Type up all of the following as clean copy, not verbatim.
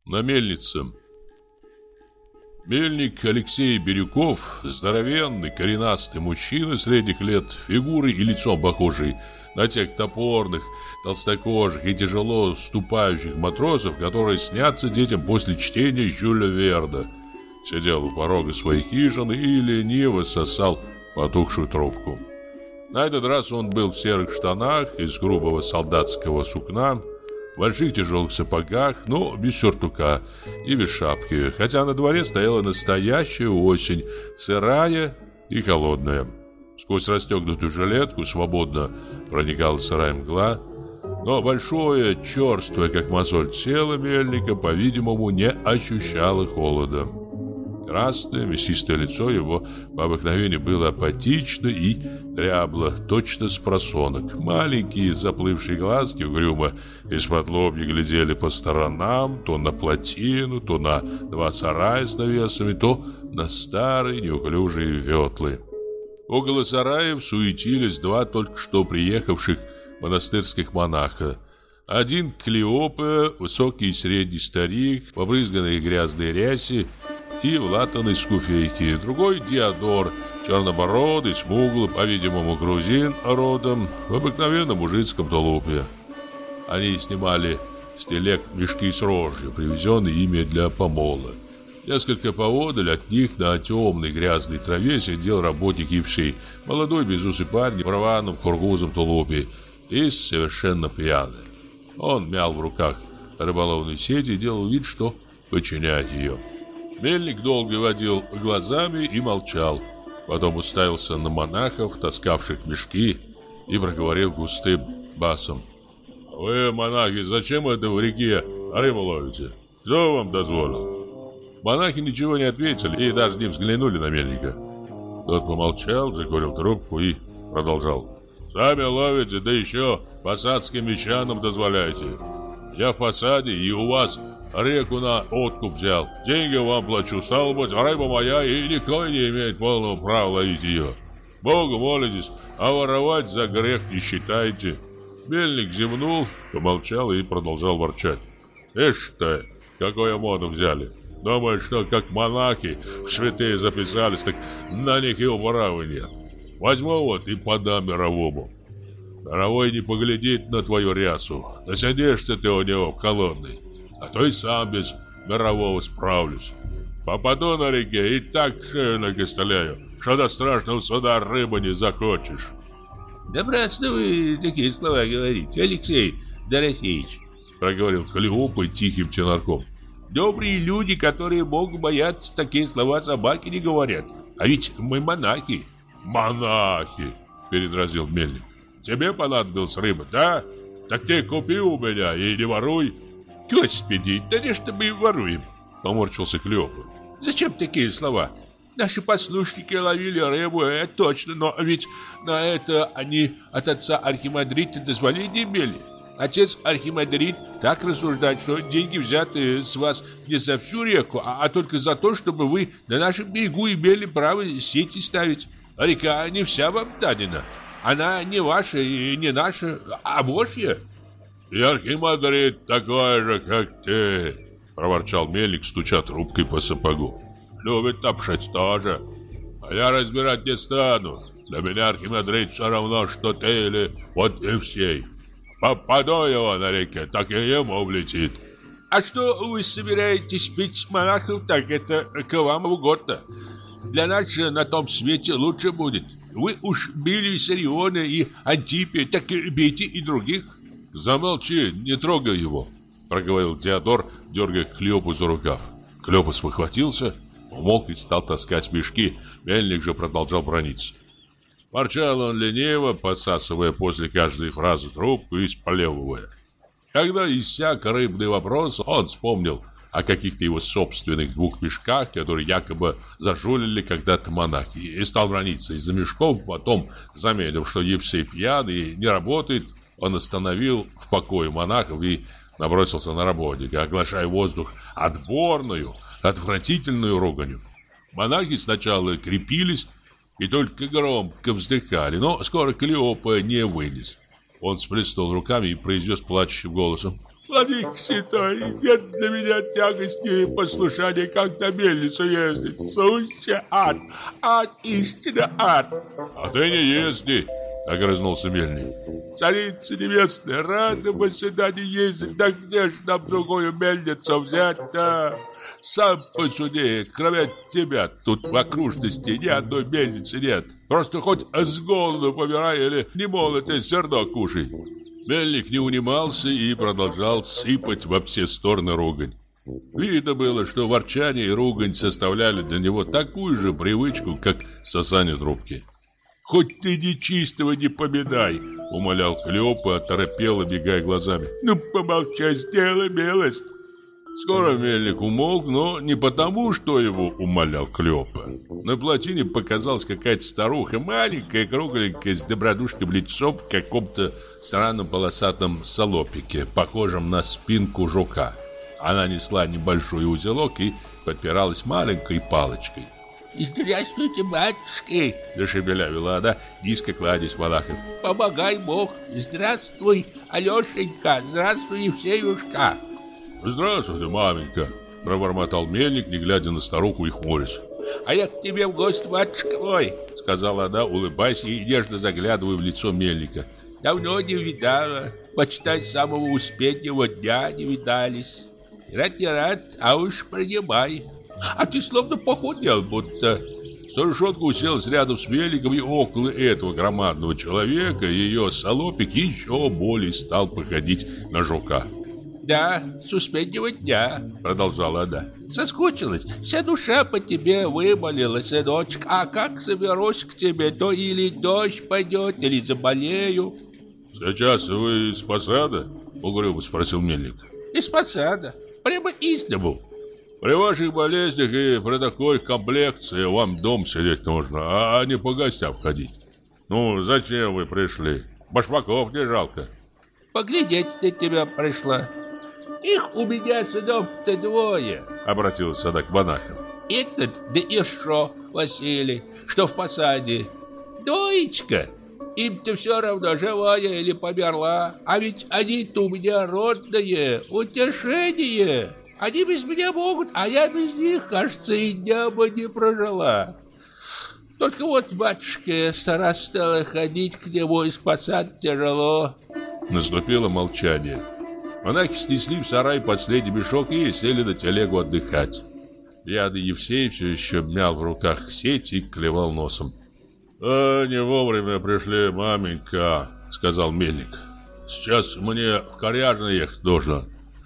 На мельнице. Мельник Алексей Бирюков, здоровенный, коренастый мужчина средних лет, фигурой и лицом похожий на тех топорных, толстокожих и тяжело ступающих матросов, которые снятся детям после чтения Жюля Верна, сидел у порога своей хижины и лениво сосал потухшую трубку. На этот раз он был в серых штанах из грубого солдатского сукна, в больших тяжелых сапогах, но без сюртука и без шапки, хотя на дворе стояла настоящая осень, сырая и холодная. Сквозь расстегнутую жилетку свободно проникала сырая мгла, но большое, черствое, как мозоль, тело мельника, по-видимому, не ощущало холода. Красное, мясистое лицо его по обыкновению было апатично и дрябло, точно с просонок. Маленькие заплывшие глазки угрюмо из-под лобья глядели по сторонам, то на плотину, то на два сарая с навесами, то на старые неуклюжие ветлы. Около сараев суетились два только что приехавших монастырских монаха. Один Клеопа, высокий и средний старик, побрызганный грязной рясе и в латаной скуфейке. Другой Диодор, чернобородый, смуглый, по-видимому, грузин родом, в обыкновенном мужицком тулупе. Они снимали с телег мешки с рожью, привезенные ими для помола. Несколько поодаль от них на темной грязной траве сидел работник Евсей, молодой безусый парень в рваном кургузом тулупе и совершенно пьяный. Он мял в руках рыболовную сеть и делал вид, что подчиняет ее. Мельник долго водил глазами и молчал. Потом уставился на монахов, таскавших мешки, и проговорил густым басом: «Вы, монахи, зачем это в реке рыбу ловите? Кто вам дозволил?» Монахи ничего не ответили и даже не взглянули на мельника. Тот помолчал, закурил трубку и продолжал: «Сами ловите, да еще посадским мещанам дозволяете. Я в посаде и у вас реку на откуп взял. Деньги вам плачу, стало быть, рыба моя, и никто не имеет полного права ловить ее. Богу молитесь, а воровать за грех не считайте». Мельник зевнул, помолчал и продолжал ворчать: «Ишь ты, какую моду взяли! Думаю, что как монахи в святые записались, так на них и управы нет. Возьму вот и подам мировому. Мировой не поглядит на твою рясу. Насидишься ты у него в холодной, а то и сам без мирового справлюсь. Попаду на реке и так шею накостыляю, что до страшного суда рыбы не захочешь». «Напрасно вы такие слова говорите, Алексей Дорофеевич», проговорил Клеопа тихим тенорком. «Добрые люди, которые Богу боятся, такие слова собаки не говорят. А ведь мы монахи». «Монахи!» — передразнил мельник. «Тебе понадобилась рыба, да? Так ты купи у меня и не воруй». «Господи, да не что мы воруем!» — поморщился Клеопа. «Зачем такие слова? Наши послушники ловили рыбу, это точно, но ведь на это они от отца Архимандрита дозволения имели. Отец Архимандрит так рассуждает, что деньги взяты с вас не за всю реку, а только за то, чтобы вы на нашем берегу имели право сети ставить. А река не вся вам дадена. Она не ваша и не наша, а Божья». «И Архимандрит такой же, как ты», — проворчал мельник, стуча трубкой по сапогу. «Любит топшать тоже. А я разбирать не стану. Для меня Архимандрит все равно, что ты или вот Евсей. Попаду его на реке, так и ему влетит». «А что вы собираетесь бить монахов, так это к вам угодно. Для нас же на том свете лучше будет. Вы уж били Сариона и Антипия, так бейте и других». «Замолчи, не трогай его», — проговорил Диодор, дергая Клеопу за рукав. Клеопа спохватился, умолк и стал таскать мешки. Мельник же продолжал браниться. Ворчал он лениво, посасывая после каждой фразы трубку и сплевывая. Когда иссяк рыбный вопрос, он вспомнил о каких-то его собственных 2 мешках, которые якобы зажулили когда-то монахи, и стал браниться из-за мешков. Потом, заметив, что Евсей пьян и не работает, он остановил в покое монахов и набросился на работника, оглашая воздух отборную, отвратительную руганью. Монахи сначала крепились и только громко вздыхали, но скоро Клеопа не вынес. Он сплеснул руками и произнес плачущим голосом: Владыка святой, нет для меня тягости и послушания, как на мельницу ездить. Сущий ад, ад, истинно ад. А ты не езди, огрызнулся мельник. Царица небесная, рада бы сюда не ездить, да где ж нам другую мельницу взять-то? Сам посуди, кроме тебя тут в окружности ни одной мельницы нет. Просто хоть с голоду помирай или немолотое зерно кушай. Мельник не унимался и продолжал сыпать во все стороны ругань. Видно было, что ворчание и ругань составляли для него такую же привычку, как сосание трубки. «Хоть ты нечистого не поминай!» — умолял Клёпа, оторопело, бегая глазами. «Ну, помолчай, сделай милость!» Скоро мельник умолк, но не потому, что его умолял Клёпа. На плотине показалась какая-то старуха, маленькая, кругленькая, с добродушным лицом в каком-то странном полосатом салопике, похожем на спинку жука. Она несла небольшой узелок и подпиралась маленькой палочкой. «Здравствуйте, батюшки!» — зашебелявила она, низко кладясь монахом. «Помогай Бог! Здравствуй, Алешенька! Здравствуй, Евсеюшка!» «Здравствуйте, маменька!» — пробормотал мельник, не глядя на старуху и хмурясь. «А я к тебе в гости, батюшка мой!» — сказала она, улыбаясь и нежно заглядывая в лицо мельника. «Давно не видала, почитай, с самого успетнего дня не видались. Рад не рад, а уж принимай. А ты словно похудел будто». Старушонка уселась рядом с мельником, и около этого громадного человека ее салопик еще более стал походить на жука. «Да, с успетнего дня», — продолжала она. «Соскучилась, вся душа по тебе вымолила, сыночек. А как соберусь к тебе, то или дождь пойдет, или заболею». «Сейчас вы из посада?» — угрюмо спросил мельник. «Из посада, прямо из дому». «При ваших болезнях и при такой комплекции вам дом сидеть нужно, а не по гостям ходить. Ну, зачем вы пришли? Башмаков не жалко». «Поглядеть на тебя пришла. Их у меня сынов-то двое», — обратился она к монахам. «Этот, да еще Василий, что в посаде. Двоечка. Им-то все равно, живая или померла. А ведь они-то у меня родные, утешение. Они без меня могут, а я без них, кажется, и дня бы не прожила. Только вот, батюшка, стара стала ходить к нему из посад тяжело». Наступило молчание. Монахи снесли в сарай последний мешок и сели на телегу отдыхать. Пьяный Евсей все еще мял в руках сеть и клевал носом. «Не вовремя пришли, маменька», — сказал мельник. «Сейчас мне в Коряжно ехать нужно».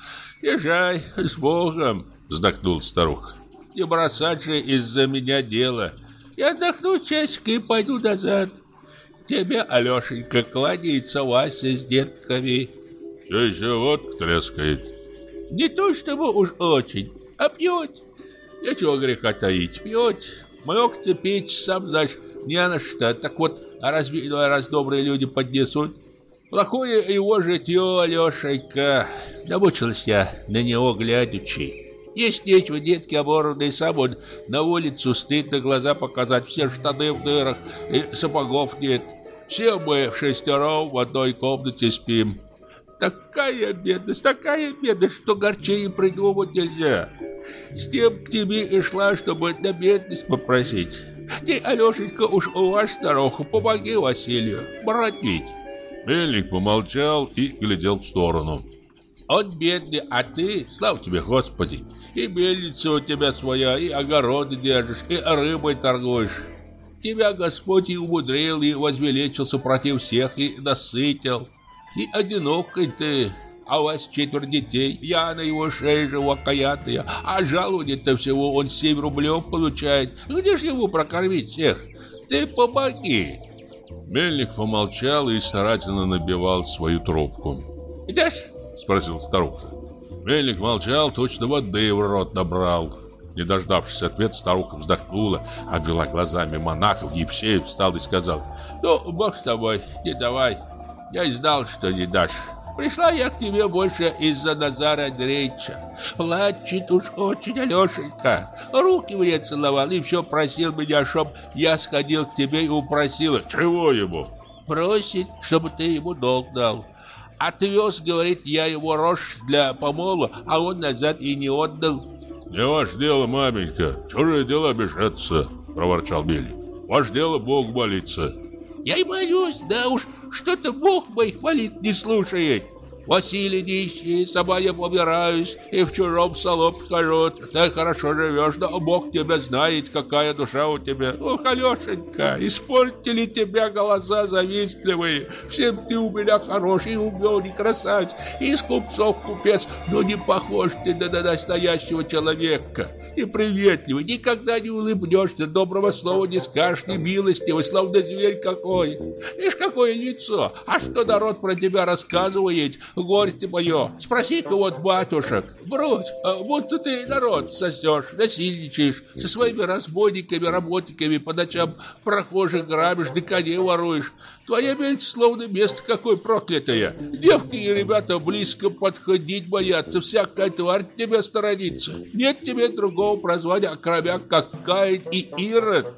«Езжай с Богом», — вздохнула старуха. «Не бросать же из-за меня дело. Я отдохну часик и пойду назад. Тебе, Алешенька, кланяется Вася с детками». «Все еще водка трескает». «Не то чтобы уж очень, а пьет. Нечего греха таить, пьет. Много-то пить, сам знаешь, не на что. Так вот, а разве иной раз добрые люди поднесут? Плохое его житье, Алешенька. Намучилась я на него глядячи. Есть нечего, детки оборванные, сам он на улицу стыдно глаза показать. Все штаны в дырах, и сапогов нет. Все мы шестером в одной комнате спим. Такая бедность, что горчее придумать нельзя. С тем к тебе и шла, чтобы на бедность попросить. Ты, Алешенька, уж у вас, старуха, помоги Василию, брат ведь». Мельник помолчал и глядел в сторону. «Он бедный, а ты, слава тебе, Господи, и мельница у тебя своя, и огороды держишь, и рыбой торгуешь. Тебя Господь и умудрил, и возвеличился против всех, и насытил. И одинокой ты, а у вас 4 детей. Я на его шее живу окаянная, а жалование-то всего он 7 рублев получает. Где ж его прокормить всех? Ты помоги». Мельник помолчал и старательно набивал свою трубку. «Идешь?» — спросил старуха. Мельник молчал, точно воды в рот набрал. Не дождавшись ответа, старуха вздохнула, обвела глазами монахов. Евсей встал и сказал: «Ну, Бог с тобой, не давай. Я и знал, что не дашь. Пришла я к тебе больше из-за Назара Андреевича. Плачет уж очень Алешенька. Руки мне целовал и все просил меня, чтоб я сходил к тебе и упросил». «Чего ему?» «Просит, чтобы ты ему долг дал. отвез, говорит, я его рожь для помола, а он назад и не отдал. Не ваше дело, маменька, чужие дела мешаться, проворчал Мельник. Ваше дело Бог молиться. Я и молюсь, да уж что-то Бог моих молитв не слушает. Василий нищий, сама я побираюсь и в чужом салоп хожу. Ты хорошо живешь, да Бог тебя знает, какая душа у тебя. Ох, Алешенька, испортили тебя глаза завистливые. Всем ты у меня хороший, умен и красавец, и из купцов купец, но не похож ты на настоящего человека. Неприветливый, никогда не улыбнешься, доброго слова не скажешь, не милостивый, словно зверь какой. Ишь, какое лицо, а что народ про тебя рассказывает? Горе ты мое, спроси-ка вот батюшек. Брось, будто ты народ сосешь, насильничаешь, со своими разбойниками, работниками по ночам прохожих грабишь, да коней воруешь. Твоя мельница словно место какое проклятое. Девки и ребята близко подходить боятся, всякая тварь тебя сторонится. Нет тебе другого прозвания, кроме как Каин и Ирод.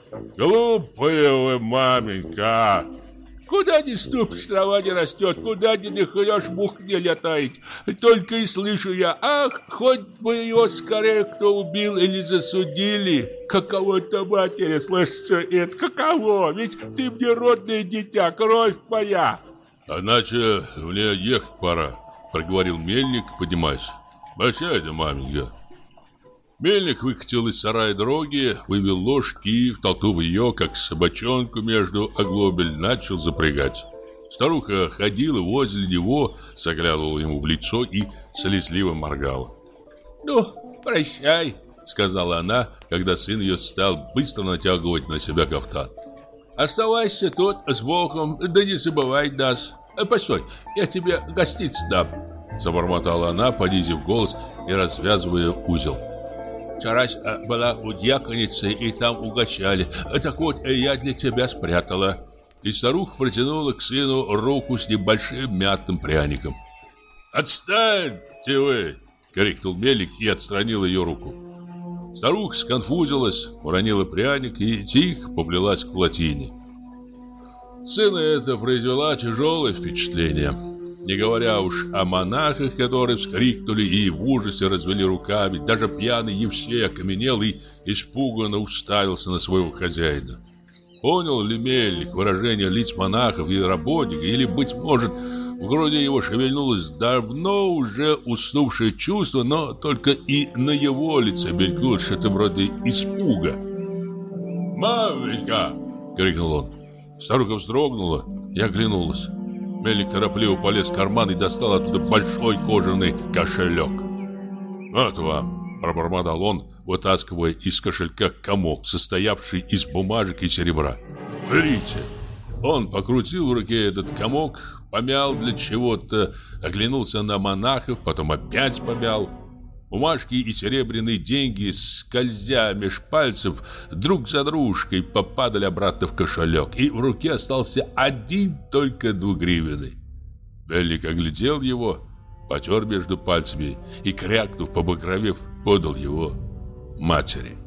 Глупая вы, маменька. Куда ни ступишь, трава не растет, куда ни дыхнешь, мух не летает. Только и слышу я, ах, хоть бы его скорее кто убил или засудили. Каково-то матери, слышишь, это каково? Ведь ты мне родное дитя, кровь моя. Иначе мне ехать пора, проговорил Мельник, поднимаясь. Прощайте, маменька. Мельник выкатил из сарая дроги, вывел лошадь и, втолкнув ее, как собачонку между оглобель, начал запрягать. Старуха ходила возле него, заглядывала ему в лицо и слезливо моргала. «Ну, прощай», — сказала она, когда сын ее стал быстро натягивать на себя кафтан. «Оставайся тут с Богом, да не забывай нас. Постой, я тебе гостиц дам», — забормотала она, понизив голос и развязывая узел. «Вчера была у дьяконицы, и там угощали. Так вот, я для тебя спрятала». И старуха протянула к сыну руку с небольшим мятным пряником. «Отстаньте вы!» — крикнул Мельник и отстранил ее руку. Старуха сконфузилась, уронила пряник и тихо поплелась к плотине. Сына это произвело тяжелое впечатление. Не говоря уж о монахах, которые вскрикнули и в ужасе развели руками. Даже пьяный Евсей окаменел и испуганно уставился на своего хозяина. Понял ли Мельник выражение лиц монахов и работников, или, быть может, в груди его шевельнулось давно уже уснувшее чувство, но только и на его лице мелькнуло что-то вроде испуга. «Маменька!» — крикнул он. Старуха вздрогнула и оглянулась. Мельник торопливо полез в карман и достал оттуда большой кожаный кошелек. «Вот вам», — пробормотал он, вытаскивая из кошелька комок, состоявший из бумажек и серебра. «Берите». Он покрутил в руке этот комок, помял для чего-то, оглянулся на монахов, потом опять помял. Бумажки и серебряные деньги, скользя меж пальцев, друг за дружкой попадали обратно в кошелек, и в руке остался один только двугривенный. Мельник оглядел его, потер между пальцами и, крякнув, побагровев, подал его матери.